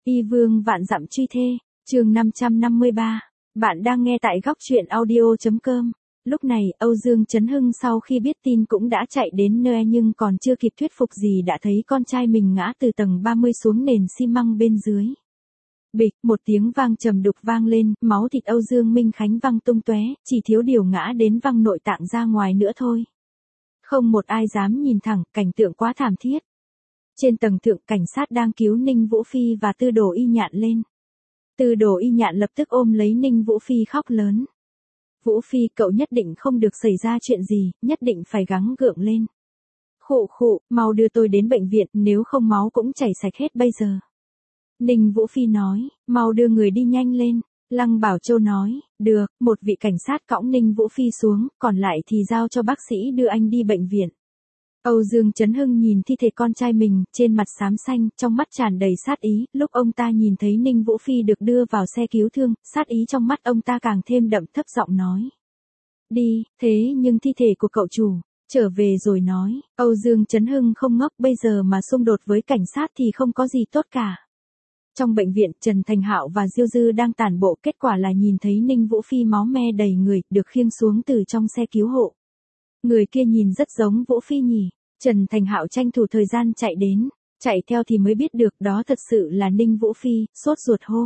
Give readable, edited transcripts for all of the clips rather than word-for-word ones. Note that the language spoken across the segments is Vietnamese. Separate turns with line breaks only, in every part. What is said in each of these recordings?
Y vương vạn dặm truy thê, chương 553. Bạn đang nghe tại góc truyện audio.com. Lúc này, Âu Dương Chấn Hưng sau khi biết tin cũng đã chạy đến nơi nhưng còn chưa kịp thuyết phục gì đã thấy con trai mình ngã từ tầng 30 xuống nền xi măng bên dưới. Bịch, một tiếng vang trầm đục vang lên, máu thịt Âu Dương Minh Khánh văng tung tóe, chỉ thiếu điều ngã đến văng nội tạng ra ngoài nữa thôi. Không một ai dám nhìn thẳng, cảnh tượng quá thảm thiết. Trên tầng thượng, cảnh sát đang cứu Ninh Vũ Phi và Tư Đồ Y Nhạn lên. Tư Đồ Y Nhạn lập tức ôm lấy Ninh Vũ Phi khóc lớn. Vũ Phi, cậu nhất định không được xảy ra chuyện gì, nhất định phải gắng gượng lên. Khụ khụ, mau đưa tôi đến bệnh viện, nếu không máu cũng chảy sạch hết bây giờ. Ninh Vũ Phi nói, mau đưa người đi nhanh lên. Lăng Bảo Châu nói, được, một vị cảnh sát cõng Ninh Vũ Phi xuống, còn lại thì giao cho bác sĩ đưa anh đi bệnh viện. Âu Dương Chấn Hưng nhìn thi thể con trai mình, trên mặt xám xanh, trong mắt tràn đầy sát ý, lúc ông ta nhìn thấy Ninh Vũ Phi được đưa vào xe cứu thương, sát ý trong mắt ông ta càng thêm đậm, thấp giọng nói. Đi, thế nhưng thi thể của cậu chủ, trở về rồi nói, Âu Dương Chấn Hưng không ngốc, bây giờ mà xung đột với cảnh sát thì không có gì tốt cả. Trong bệnh viện, Trần Thành Hạo và Diêu Dư đang tản bộ, kết quả là nhìn thấy Ninh Vũ Phi máu me đầy người, được khiêng xuống từ trong xe cứu hộ. Người kia nhìn rất giống Vũ Phi nhỉ. Trần Thành Hạo tranh thủ thời gian chạy đến, chạy theo thì mới biết được đó thật sự là Ninh Vũ Phi, sốt ruột hô.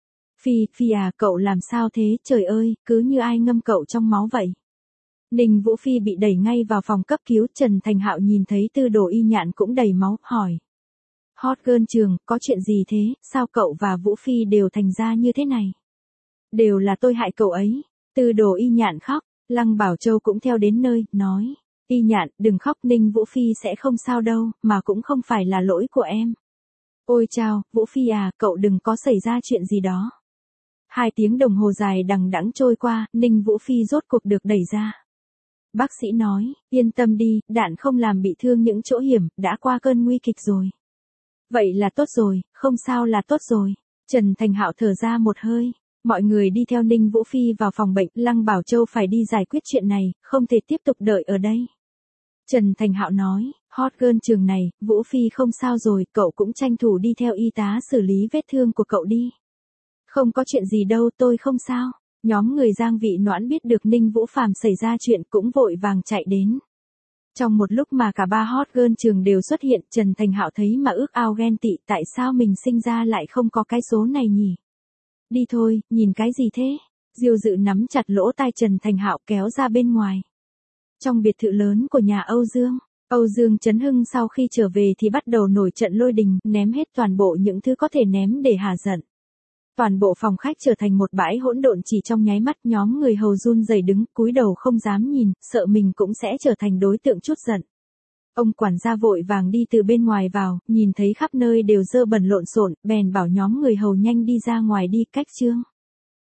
Phi à, cậu làm sao thế, trời ơi, cứ như ai ngâm cậu trong máu vậy. Ninh Vũ Phi bị đẩy ngay vào phòng cấp cứu, Trần Thành Hạo nhìn thấy Tư Đồ Y Nhạn cũng đầy máu, hỏi. Hot girl Trường, có chuyện gì thế, sao cậu và Vũ Phi đều thành ra như thế này? Đều là tôi hại cậu ấy. Tư Đồ Y Nhạn khóc, Lăng Bảo Châu cũng theo đến nơi, nói. Y Nhạn, đừng khóc, Ninh Vũ Phi sẽ không sao đâu, mà cũng không phải là lỗi của em. Ôi chao, Vũ Phi à, cậu đừng có xảy ra chuyện gì đó. 2 tiếng đồng hồ dài đằng đẵng trôi qua, Ninh Vũ Phi rốt cuộc được đẩy ra. Bác sĩ nói, yên tâm đi, đạn không làm bị thương những chỗ hiểm, đã qua cơn nguy kịch rồi. Vậy là tốt rồi, không sao là tốt rồi. Trần Thành Hạo thở ra một hơi. Mọi người đi theo Ninh Vũ Phi vào phòng bệnh, Lăng Bảo Châu phải đi giải quyết chuyện này, không thể tiếp tục đợi ở đây. Trần Thành Hạo nói, hot girl Trường này, Vũ Phi không sao rồi, cậu cũng tranh thủ đi theo y tá xử lý vết thương của cậu đi. Không có chuyện gì đâu, tôi không sao. Nhóm người Giang Vị Noãn biết được Ninh Vũ Phàm xảy ra chuyện cũng vội vàng chạy đến. Trong một lúc mà cả 3 hot girl Trường đều xuất hiện, Trần Thành Hạo thấy mà ước ao ghen tị, tại sao mình sinh ra lại không có cái số này nhỉ? Đi thôi, nhìn cái gì thế? Diêu Dự nắm chặt lỗ tai Trần Thành Hạo kéo ra bên ngoài. Trong biệt thự lớn của nhà Âu Dương Chấn Hưng sau khi trở về thì bắt đầu nổi trận lôi đình, ném hết toàn bộ những thứ có thể ném để hả giận. Toàn bộ phòng khách trở thành một bãi hỗn độn chỉ trong nháy mắt, nhóm người hầu run rẩy đứng, cúi đầu không dám nhìn, sợ mình cũng sẽ trở thành đối tượng chút giận. Ông quản gia vội vàng đi từ bên ngoài vào, nhìn thấy khắp nơi đều dơ bẩn lộn xộn, bèn bảo nhóm người hầu nhanh đi ra ngoài đi, cách trương.